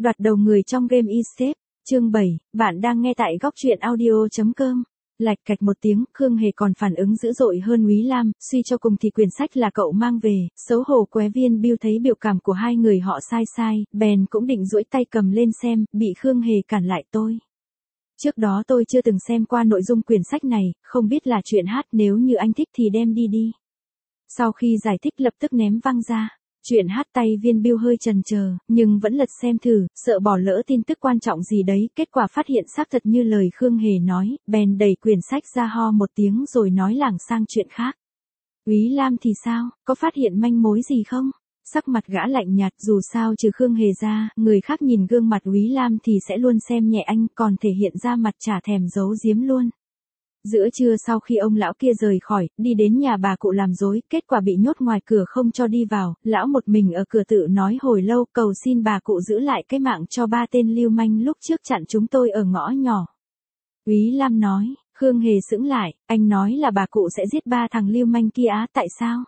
Đoạt đầu người trong game eScape, chương 7, bạn đang nghe tại góc truyện audio.com. Lạch cạch một tiếng, Khương Hề còn phản ứng dữ dội hơn Úy Lam, suy cho cùng thì quyển sách là cậu mang về, xấu hổ qué Viên Bưu thấy biểu cảm của hai người họ sai, bèn cũng định duỗi tay cầm lên xem, bị Khương Hề cản lại tôi. Trước đó tôi chưa từng xem qua nội dung quyển sách này, không biết là chuyện hát, nếu như anh thích thì đem đi. Sau khi giải thích lập tức ném văng ra. Chuyện hát tay Viên Bưu hơi chần chờ, nhưng vẫn lật xem thử, sợ bỏ lỡ tin tức quan trọng gì đấy, kết quả phát hiện xác thật như lời Khương Hề nói, bèn đẩy quyển sách ra ho một tiếng rồi nói lảng sang chuyện khác. Úy Lam thì sao, có phát hiện manh mối gì không? Sắc mặt gã lạnh nhạt, dù sao trừ Khương Hề ra, người khác nhìn gương mặt Úy Lam thì sẽ luôn xem nhẹ anh, còn thể hiện ra mặt chả thèm giấu giếm luôn. Giữa trưa sau khi ông lão kia rời khỏi, đi đến nhà bà cụ làm rối, kết quả bị nhốt ngoài cửa không cho đi vào, lão một mình ở cửa tự nói hồi lâu cầu xin bà cụ giữ lại cái mạng cho ba tên lưu manh lúc trước chặn chúng tôi ở ngõ nhỏ. Úy Lam nói, Khương Hề sững lại, anh nói là bà cụ sẽ giết ba thằng lưu manh kia á, tại sao?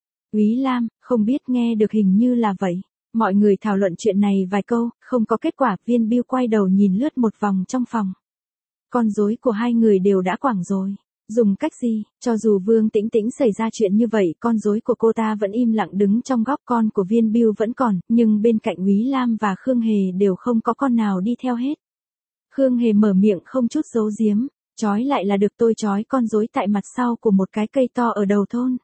Úy Lam, không biết, nghe được hình như là vậy. Mọi người thảo luận chuyện này vài câu, không có kết quả, Viên Bưu quay đầu nhìn lướt một vòng trong phòng. Con rối của hai người đều đã quẳng rồi. Dùng cách gì, cho dù Vương Tĩnh Tĩnh xảy ra chuyện như vậy, con rối của cô ta vẫn im lặng đứng trong góc, con của Viên Bưu vẫn còn, nhưng bên cạnh Úy Lam và Khương Hề đều không có con nào đi theo hết. Khương Hề mở miệng không chút giấu giếm, trói lại là được, tôi trói con rối tại mặt sau của một cái cây to ở đầu thôn.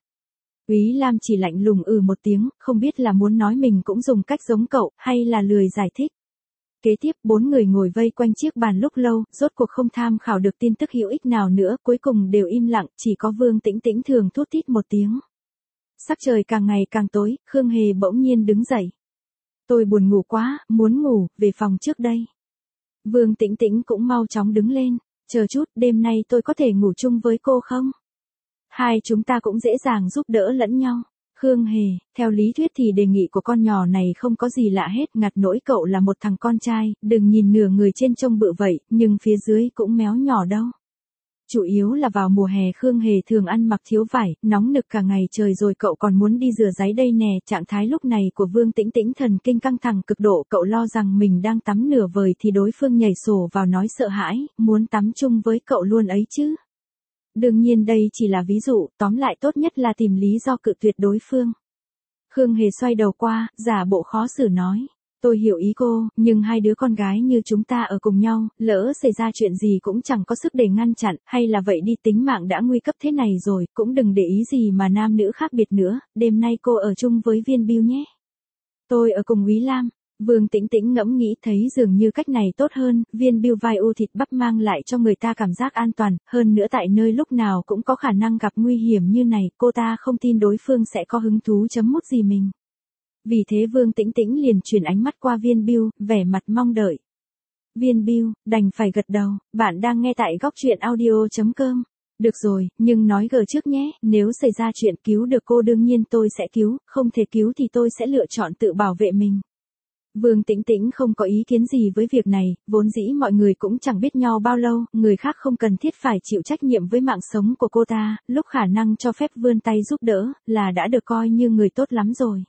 Úy Lam chỉ lạnh lùng một tiếng, không biết là muốn nói mình cũng dùng cách giống cậu, hay là lười giải thích. Kế tiếp, bốn người ngồi vây quanh chiếc bàn lúc lâu, rốt cuộc không tham khảo được tin tức hữu ích nào nữa, cuối cùng đều im lặng, chỉ có Vương Tĩnh Tĩnh thường thút thít một tiếng. Sắc trời càng ngày càng tối, Khương Hề bỗng nhiên đứng dậy. Tôi buồn ngủ quá, muốn ngủ, về phòng trước đây. Vương Tĩnh Tĩnh cũng mau chóng đứng lên, chờ chút, đêm nay tôi có thể ngủ chung với cô không? Hai chúng ta cũng dễ dàng giúp đỡ lẫn nhau. Khương Hề, theo lý thuyết thì đề nghị của con nhỏ này không có gì lạ hết, ngặt nỗi cậu là một thằng con trai, đừng nhìn nửa người trên trông bự vậy, nhưng phía dưới cũng méo nhỏ đâu. Chủ yếu là vào mùa hè Khương Hề thường ăn mặc thiếu vải, nóng nực cả ngày trời rồi cậu còn muốn đi rửa ráy đây nè, trạng thái lúc này của Vương Tĩnh Tĩnh thần kinh căng thẳng cực độ, cậu lo rằng mình đang tắm nửa vời thì đối phương nhảy sổ vào nói sợ hãi, muốn tắm chung với cậu luôn ấy chứ. Đương nhiên đây chỉ là ví dụ, tóm lại tốt nhất là tìm lý do cự tuyệt đối phương. Khương Hề xoay đầu qua, giả bộ khó xử nói. Tôi hiểu ý cô, nhưng hai đứa con gái như chúng ta ở cùng nhau, lỡ xảy ra chuyện gì cũng chẳng có sức để ngăn chặn, hay là vậy đi, tính mạng đã nguy cấp thế này rồi, cũng đừng để ý gì mà nam nữ khác biệt nữa, đêm nay cô ở chung với Viên Bưu nhé. Tôi ở cùng Úy Lam. Vương Tĩnh Tĩnh ngẫm nghĩ thấy dường như cách này tốt hơn, Viên Bưu vai u thịt bắp mang lại cho người ta cảm giác an toàn, hơn nữa tại nơi lúc nào cũng có khả năng gặp nguy hiểm như này, cô ta không tin đối phương sẽ có hứng thú chấm mút gì mình. Vì thế Vương Tĩnh Tĩnh liền chuyển ánh mắt qua Viên Bưu, vẻ mặt mong đợi. Viên Bưu, đành phải gật đầu, bạn đang nghe tại góc truyện audio.com. Được rồi, nhưng nói gờ trước nhé, nếu xảy ra chuyện cứu được cô đương nhiên tôi sẽ cứu, không thể cứu thì tôi sẽ lựa chọn tự bảo vệ mình. Vương Tĩnh Tĩnh không có ý kiến gì với việc này, vốn dĩ mọi người cũng chẳng biết nhau bao lâu, người khác không cần thiết phải chịu trách nhiệm với mạng sống của cô ta, lúc khả năng cho phép vươn tay giúp đỡ, là đã được coi như người tốt lắm rồi.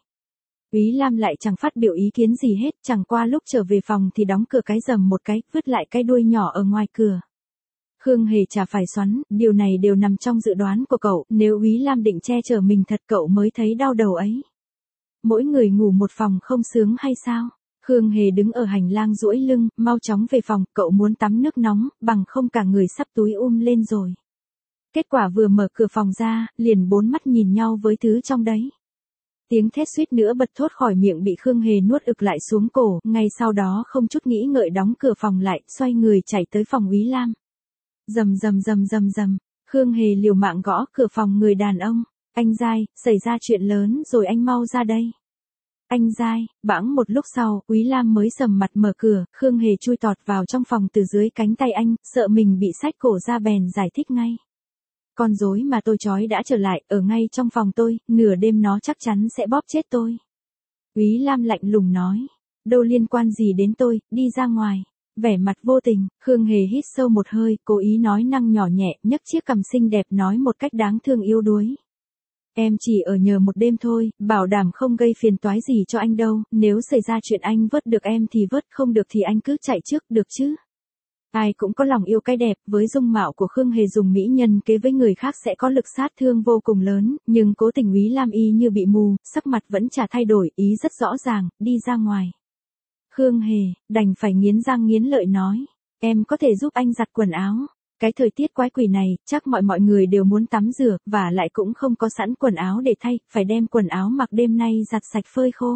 Úy Lam lại chẳng phát biểu ý kiến gì hết, chẳng qua lúc trở về phòng thì đóng cửa cái rầm một cái, vứt lại cái đuôi nhỏ ở ngoài cửa. Khương Hề chả phải xoắn, điều này đều nằm trong dự đoán của cậu, nếu Úy Lam định che chở mình thật cậu mới thấy đau đầu ấy. Mỗi người ngủ một phòng không sướng hay sao? Khương Hề đứng ở hành lang duỗi lưng, mau chóng về phòng, cậu muốn tắm nước nóng, bằng không cả người sắp túi lên rồi. Kết quả vừa mở cửa phòng ra, liền bốn mắt nhìn nhau với thứ trong đấy. Tiếng thét suýt nữa bật thốt khỏi miệng bị Khương Hề nuốt ực lại xuống cổ, ngay sau đó không chút nghĩ ngợi đóng cửa phòng lại, xoay người chạy tới phòng Úy Lam. Rầm, Khương Hề liều mạng gõ cửa phòng người đàn ông. Anh Giai, xảy ra chuyện lớn rồi, anh mau ra đây. Anh Giai, bẵng một lúc sau, Úy Lam mới sầm mặt mở cửa, Khương Hề chui tọt vào trong phòng từ dưới cánh tay anh, sợ mình bị xách cổ ra bèn giải thích ngay. Con rối mà tôi trói đã trở lại, ở ngay trong phòng tôi, nửa đêm nó chắc chắn sẽ bóp chết tôi. Úy Lam lạnh lùng nói, đâu liên quan gì đến tôi, đi ra ngoài. Vẻ mặt vô tình, Khương Hề hít sâu một hơi, cố ý nói năng nhỏ nhẹ, nhấc chiếc cằm xinh đẹp nói một cách đáng thương yếu đuối. Em chỉ ở nhờ một đêm thôi, bảo đảm không gây phiền toái gì cho anh đâu, nếu xảy ra chuyện anh vớt được em thì vớt, không được thì anh cứ chạy trước, được chứ? Ai cũng có lòng yêu cái đẹp, với dung mạo của Khương Hề dùng mỹ nhân kế với người khác sẽ có lực sát thương vô cùng lớn, nhưng cố tình Úy Lam y như bị mù, sắc mặt vẫn chả thay đổi, ý rất rõ ràng, đi ra ngoài. Khương Hề, đành phải nghiến răng nghiến lợi nói, em có thể giúp anh giặt quần áo. Cái thời tiết quái quỷ này, chắc mọi người đều muốn tắm rửa, và lại cũng không có sẵn quần áo để thay, phải đem quần áo mặc đêm nay giặt sạch phơi khô.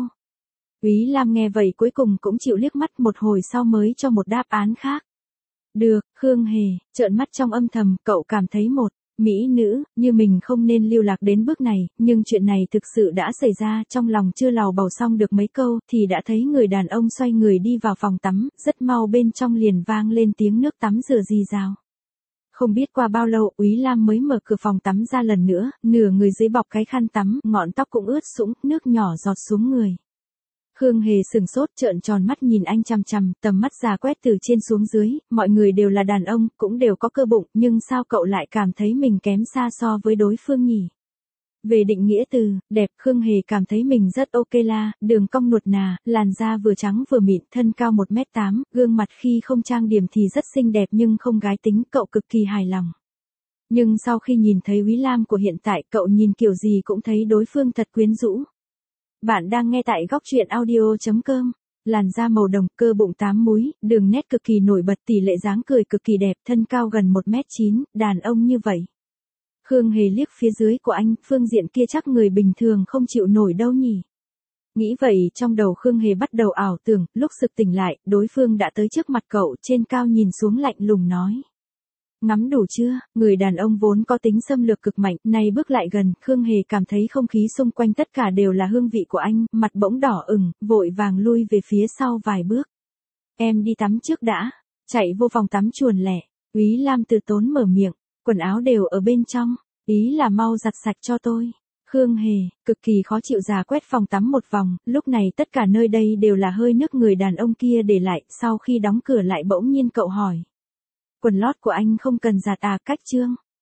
Úy Lam nghe vậy cuối cùng cũng chịu, liếc mắt một hồi sau mới cho một đáp án khác. Được, Khương Hề, trợn mắt trong âm thầm, cậu cảm thấy một mỹ nữ như mình không nên lưu lạc đến bước này, nhưng chuyện này thực sự đã xảy ra, trong lòng chưa lào bầu xong được mấy câu, thì đã thấy người đàn ông xoay người đi vào phòng tắm, rất mau bên trong liền vang lên tiếng nước tắm rửa rì rào. Không biết qua bao lâu, Úy Lam mới mở cửa phòng tắm ra lần nữa, nửa người dưới bọc cái khăn tắm, ngọn tóc cũng ướt sũng, nước nhỏ giọt xuống người. Khương Hề sừng sốt, trợn tròn mắt nhìn anh chằm chằm, tầm mắt già quét từ trên xuống dưới, mọi người đều là đàn ông, cũng đều có cơ bụng, nhưng sao cậu lại cảm thấy mình kém xa so với đối phương nhỉ? Về định nghĩa từ đẹp, Khương Hề cảm thấy mình rất ok la, đường cong nuột nà, làn da vừa trắng vừa mịn, thân cao 1m8, gương mặt khi không trang điểm thì rất xinh đẹp nhưng không gái tính, cậu cực kỳ hài lòng. Nhưng sau khi nhìn thấy Úy Lam của hiện tại, cậu nhìn kiểu gì cũng thấy đối phương thật quyến rũ. Bạn đang nghe tại góc truyện audio.com. Làn da màu đồng, cơ bụng 8 múi, đường nét cực kỳ nổi bật, tỷ lệ dáng cười cực kỳ đẹp, thân cao gần 1m9, đàn ông như vậy. Khương Hề liếc phía dưới của anh, phương diện kia chắc người bình thường không chịu nổi đâu nhỉ. Nghĩ vậy trong đầu Khương Hề bắt đầu ảo tưởng, lúc sực tỉnh lại, đối phương đã tới trước mặt cậu, trên cao nhìn xuống lạnh lùng nói. Ngắm đủ chưa? Người đàn ông vốn có tính xâm lược cực mạnh, nay bước lại gần, Khương Hề cảm thấy không khí xung quanh tất cả đều là hương vị của anh, mặt bỗng đỏ ửng, vội vàng lui về phía sau vài bước. Em đi tắm trước đã, chạy vô phòng tắm chuồn lẻ, Úy Lam từ tốn mở miệng, quần áo đều ở bên trong, ý là mau giặt sạch cho tôi. Khương Hề, cực kỳ khó chịu già quét phòng tắm một vòng, lúc này tất cả nơi đây đều là hơi nước người đàn ông kia để lại, sau khi đóng cửa lại bỗng nhiên cậu hỏi. Quần lót của anh không cần giặt à, cách chương.